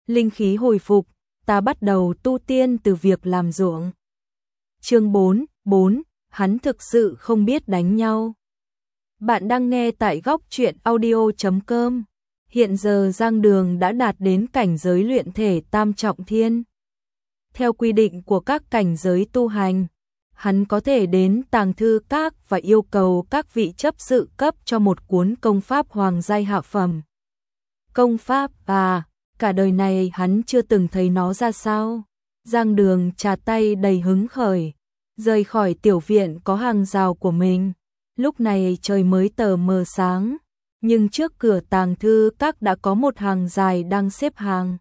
linh khí hồi phục, ta bắt đầu tu tiên từ việc làm ruộng. Chương 4, hắn thực sự không biết đánh nhau. Bạn đang nghe tại góc truyện audio.com. Hiện giờ Giang Đường đã đạt đến cảnh giới luyện thể tam trọng thiên. Theo quy định của các cảnh giới tu hành, hắn có thể đến tàng thư các và yêu cầu các vị chấp sự cấp cho một cuốn công pháp hoàng giai hạ phẩm. Công pháp cả đời này hắn chưa từng thấy nó ra sao. Giang Đường trà tay đầy hứng khởi, rời khỏi tiểu viện có hàng rào của mình. Lúc này trời mới tờ mờ sáng, nhưng trước cửa tàng thư các đã có một hàng dài đang xếp hàng.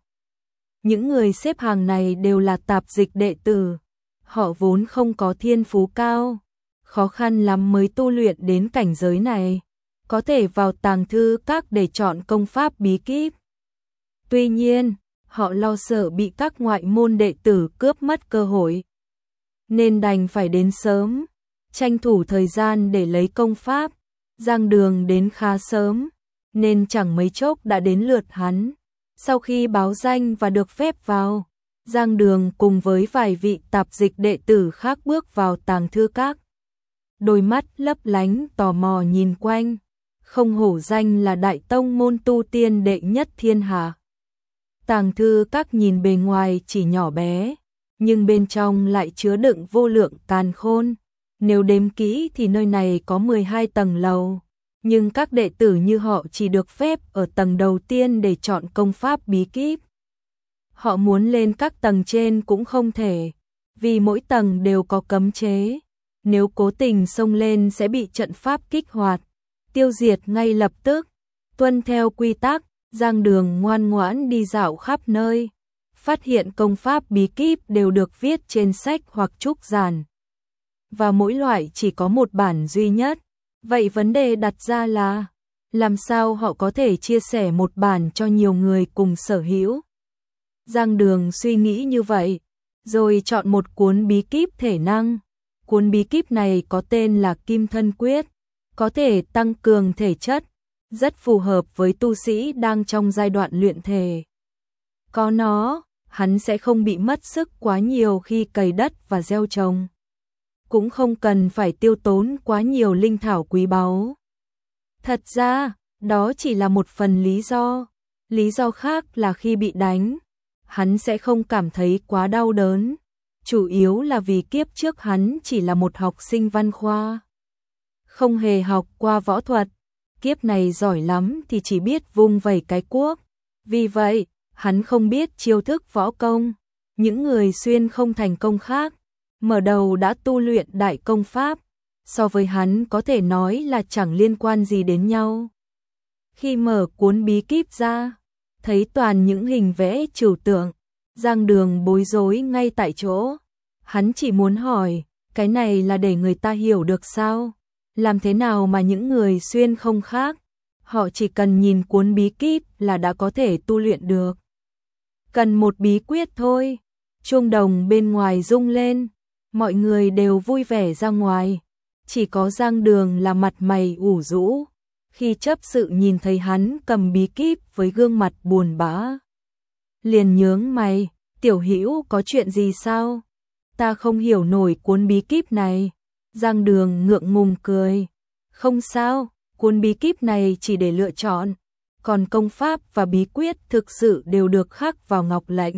Những người xếp hàng này đều là tạp dịch đệ tử. Họ vốn không có thiên phú cao, khó khăn lắm mới tu luyện đến cảnh giới này, có thể vào tàng thư các để chọn công pháp bí kíp. Tuy nhiên, họ lo sợ bị các ngoại môn đệ tử cướp mất cơ hội, nên đành phải đến sớm, tranh thủ thời gian để lấy công pháp. Giang Đường đến khá sớm, nên chẳng mấy chốc đã đến lượt hắn. Sau khi báo danh và được phép vào, Giang Đường cùng với vài vị tạp dịch đệ tử khác bước vào tàng thư các. Đôi mắt lấp lánh tò mò nhìn quanh, không hổ danh là đại tông môn tu tiên đệ nhất thiên hạ. Tàng thư các nhìn bề ngoài chỉ nhỏ bé, nhưng bên trong lại chứa đựng vô lượng càn khôn. Nếu đếm kỹ thì nơi này có 12 tầng lầu, nhưng các đệ tử như họ chỉ được phép ở tầng đầu tiên để chọn công pháp bí kíp. Họ muốn lên các tầng trên cũng không thể, vì mỗi tầng đều có cấm chế. Nếu cố tình xông lên sẽ bị trận pháp kích hoạt, tiêu diệt ngay lập tức. Tuân theo quy tắc, Giang Đường ngoan ngoãn đi dạo khắp nơi, phát hiện công pháp bí kíp đều được viết trên sách hoặc trúc giản, và mỗi loại chỉ có một bản duy nhất. Vậy vấn đề đặt ra là, làm sao họ có thể chia sẻ một bản cho nhiều người cùng sở hữu? Giang Đường suy nghĩ như vậy, rồi chọn một cuốn bí kíp thể năng. Cuốn bí kíp này có tên là Kim Thân Quyết, có thể tăng cường thể chất, rất phù hợp với tu sĩ đang trong giai đoạn luyện thể. Có nó, hắn sẽ không bị mất sức quá nhiều khi cày đất và gieo trồng, cũng không cần phải tiêu tốn quá nhiều linh thảo quý báu. Thật ra, đó chỉ là một phần lý do. Lý do khác là khi bị đánh, hắn sẽ không cảm thấy quá đau đớn. Chủ yếu là vì kiếp trước hắn chỉ là một học sinh văn khoa, không hề học qua võ thuật. Kiếp này giỏi lắm thì chỉ biết vung vẩy cái cuốc. Vì vậy, hắn không biết chiêu thức võ công. Những người xuyên không thành công khác, mở đầu đã tu luyện đại công pháp, so với hắn có thể nói là chẳng liên quan gì đến nhau. Khi mở cuốn bí kíp ra, thấy toàn những hình vẽ trừu tượng, Giang Đường bối rối ngay tại chỗ. Hắn chỉ muốn hỏi, cái này là để người ta hiểu được sao? Làm thế nào mà những người xuyên không khác, họ chỉ cần nhìn cuốn bí kíp là đã có thể tu luyện được. Cần một bí quyết thôi. Chuông đồng bên ngoài rung lên, mọi người đều vui vẻ ra ngoài, chỉ có Giang Đường là mặt mày ủ rũ. Khi chấp sự nhìn thấy hắn cầm bí kíp với gương mặt buồn bã, liền nhướng mày, tiểu hữu có chuyện gì sao? Ta không hiểu nổi cuốn bí kíp này. Giang Đường ngượng ngùng cười, không sao, cuốn bí kíp này chỉ để lựa chọn, còn công pháp và bí quyết thực sự đều được khắc vào ngọc lệnh.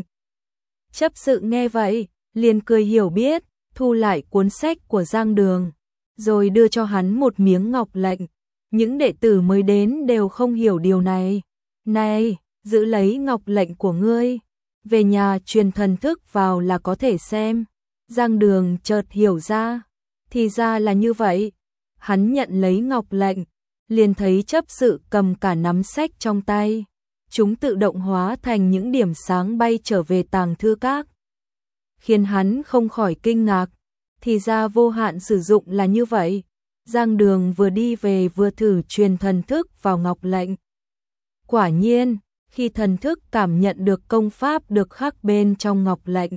Chấp sự nghe vậy, liền cười hiểu biết, thu lại cuốn sách của Giang Đường, rồi đưa cho hắn một miếng ngọc lệnh. Những đệ tử mới đến đều không hiểu điều này. Này, giữ lấy ngọc lệnh của ngươi, về nhà truyền thần thức vào là có thể xem. Giang Đường chợt hiểu ra, thì ra là như vậy. Hắn nhận lấy ngọc lệnh, liền thấy chấp sự cầm cả nắm sách trong tay. Chúng tự động hóa thành những điểm sáng bay trở về tàng thư các, khiến hắn không khỏi kinh ngạc. Thì ra vô hạn sử dụng là như vậy. Giang Đường vừa đi về vừa thử truyền thần thức vào ngọc lệnh. Quả nhiên, khi thần thức cảm nhận được công pháp được khắc bên trong ngọc lệnh,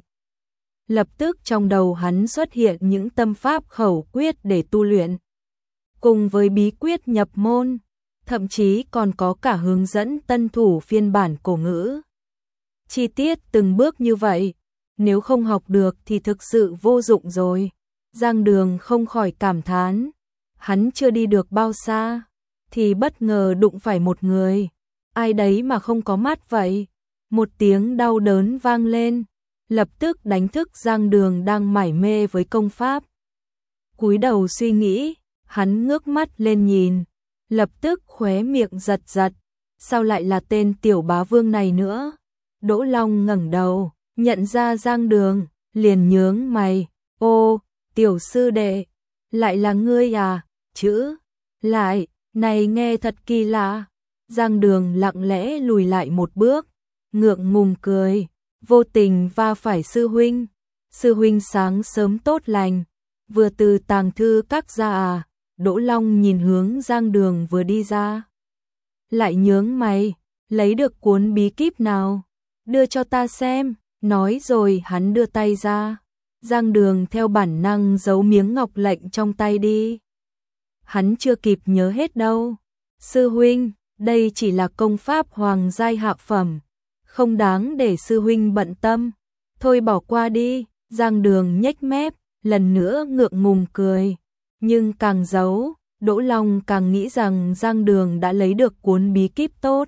lập tức trong đầu hắn xuất hiện những tâm pháp khẩu quyết để tu luyện, cùng với bí quyết nhập môn, thậm chí còn có cả hướng dẫn tân thủ phiên bản cổ ngữ. chi tiết từng bước như vậy, nếu không học được thì thực sự vô dụng rồi. Giang Đường không khỏi cảm thán, hắn chưa đi được bao xa, thì bất ngờ đụng phải một người, ai đấy mà không có mắt vậy. Một tiếng đau đớn vang lên, lập tức đánh thức Giang Đường đang mải mê với công pháp. Cúi đầu suy nghĩ, hắn ngước mắt lên nhìn, lập tức khóe miệng giật giật, sao lại là tên tiểu bá vương này nữa? Đỗ Long ngẩng đầu, nhận ra Giang Đường, liền nhướng mày, ô, tiểu sư đệ, lại là ngươi à, chữ, lại, này nghe thật kỳ lạ. Giang Đường lặng lẽ lùi lại một bước, ngượng ngùng cười, vô tình va phải sư huynh. Sư huynh sáng sớm tốt lành, vừa từ tàng thư các ra à? Đỗ Long nhìn hướng Giang Đường vừa đi ra, lại nhướng mày, lấy được cuốn bí kíp nào, đưa cho ta xem. Nói rồi hắn đưa tay ra, Giang Đường theo bản năng giấu miếng ngọc lệnh trong tay đi. Hắn chưa kịp nhớ hết đâu. Sư huynh, đây chỉ là công pháp hoàng giai hạ phẩm, không đáng để sư huynh bận tâm. Thôi bỏ qua đi. Giang Đường nhếch mép, lần nữa ngượng ngùng cười. Nhưng càng giấu, Đỗ Long càng nghĩ rằng Giang Đường đã lấy được cuốn bí kíp tốt.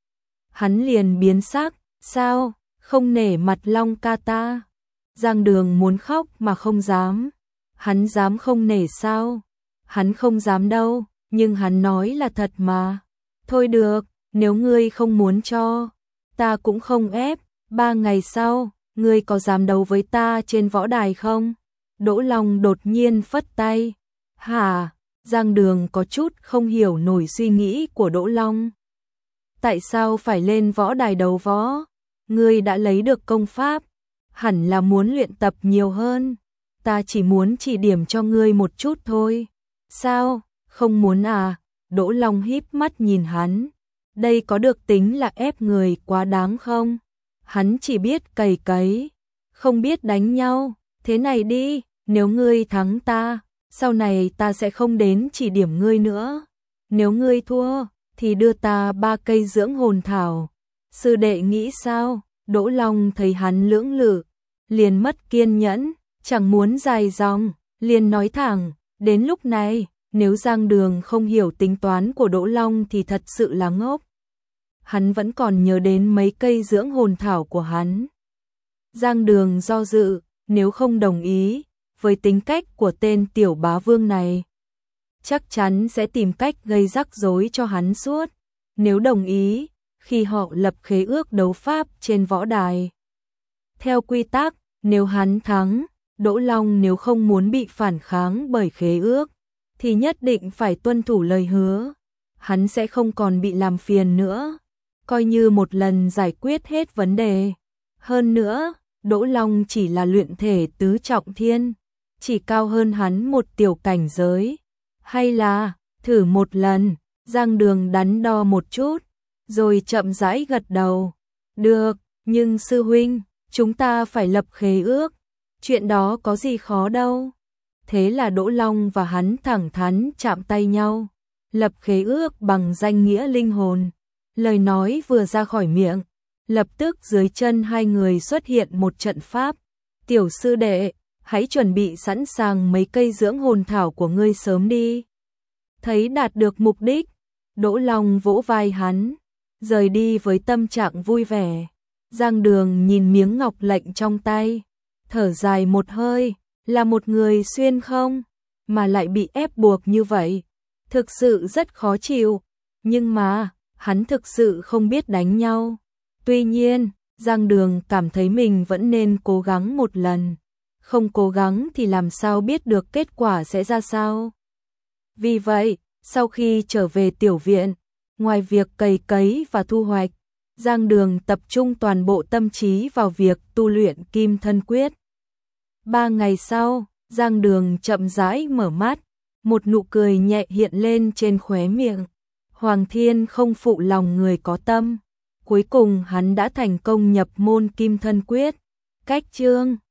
Hắn liền biến sắc, sao, không nể mặt Long ca ta? Giang Đường muốn khóc mà không dám. Hắn dám không nể sao? Hắn không dám đâu, nhưng hắn nói là thật mà. Thôi được, nếu ngươi không muốn cho, ta cũng không ép. 3 ngày sau, ngươi có dám đấu với ta trên võ đài không? Đỗ Long đột nhiên phất tay. Hả? Giang Đường có chút không hiểu nổi suy nghĩ của Đỗ Long. Tại sao phải lên võ đài đấu võ? Ngươi đã lấy được công pháp, hẳn là muốn luyện tập nhiều hơn. Ta chỉ muốn chỉ điểm cho ngươi một chút thôi. Sao, không muốn à? Đỗ Long híp mắt nhìn hắn. Đây có được tính là ép người quá đáng không? Hắn chỉ biết cày cấy, không biết đánh nhau. Thế này đi, nếu ngươi thắng ta, sau này ta sẽ không đến chỉ điểm ngươi nữa. Nếu ngươi thua, thì đưa ta 3 cây dưỡng hồn thảo. Sư đệ nghĩ sao? Đỗ Long thấy hắn lưỡng lự, liền mất kiên nhẫn, chẳng muốn dài dòng, liền nói thẳng. Đến lúc này, nếu Giang Đường không hiểu tính toán của Đỗ Long thì thật sự là ngốc. Hắn vẫn còn nhớ đến mấy cây dưỡng hồn thảo của hắn. Giang Đường do dự, nếu không đồng ý với tính cách của tên tiểu bá vương này, chắc chắn sẽ tìm cách gây rắc rối cho hắn suốt. Nếu đồng ý, khi họ lập khế ước đấu pháp trên võ đài, theo quy tắc, nếu hắn thắng, Đỗ Long nếu không muốn bị phản kháng bởi khế ước, thì nhất định phải tuân thủ lời hứa. Hắn sẽ không còn bị làm phiền nữa, coi như một lần giải quyết hết vấn đề. Hơn nữa, Đỗ Long chỉ là luyện thể tứ trọng thiên, chỉ cao hơn hắn một tiểu cảnh giới. Hay là, thử một lần. Giang Đường đắn đo một chút, rồi chậm rãi gật đầu. Được, nhưng sư huynh, chúng ta phải lập khế ước. Chuyện đó có gì khó đâu. Thế là Đỗ Long và hắn thẳng thắn chạm tay nhau, lập khế ước bằng danh nghĩa linh hồn. Lời nói vừa ra khỏi miệng, lập tức dưới chân hai người xuất hiện một trận pháp. Tiểu sư đệ, hãy chuẩn bị sẵn sàng mấy cây dưỡng hồn thảo của ngươi sớm đi. Thấy đạt được mục đích, Đỗ Long vỗ vai hắn, rời đi với tâm trạng vui vẻ. Giang Đường nhìn miếng ngọc lệnh trong tay, thở dài một hơi, là một người xuyên không, mà lại bị ép buộc như vậy. Thực sự rất khó chịu, nhưng mà, hắn thực sự không biết đánh nhau. Tuy nhiên, Giang Đường cảm thấy mình vẫn nên cố gắng một lần. Không cố gắng thì làm sao biết được kết quả sẽ ra sao. Vì vậy, sau khi trở về tiểu viện, ngoài việc cày cấy và thu hoạch, Giang Đường tập trung toàn bộ tâm trí vào việc tu luyện Kim Thân Quyết. 3 ngày sau, Giang Đường chậm rãi mở mắt, một nụ cười nhẹ hiện lên trên khóe miệng. Hoàng Thiên không phụ lòng người có tâm, cuối cùng hắn đã thành công nhập môn Kim Thân Quyết. Cách chương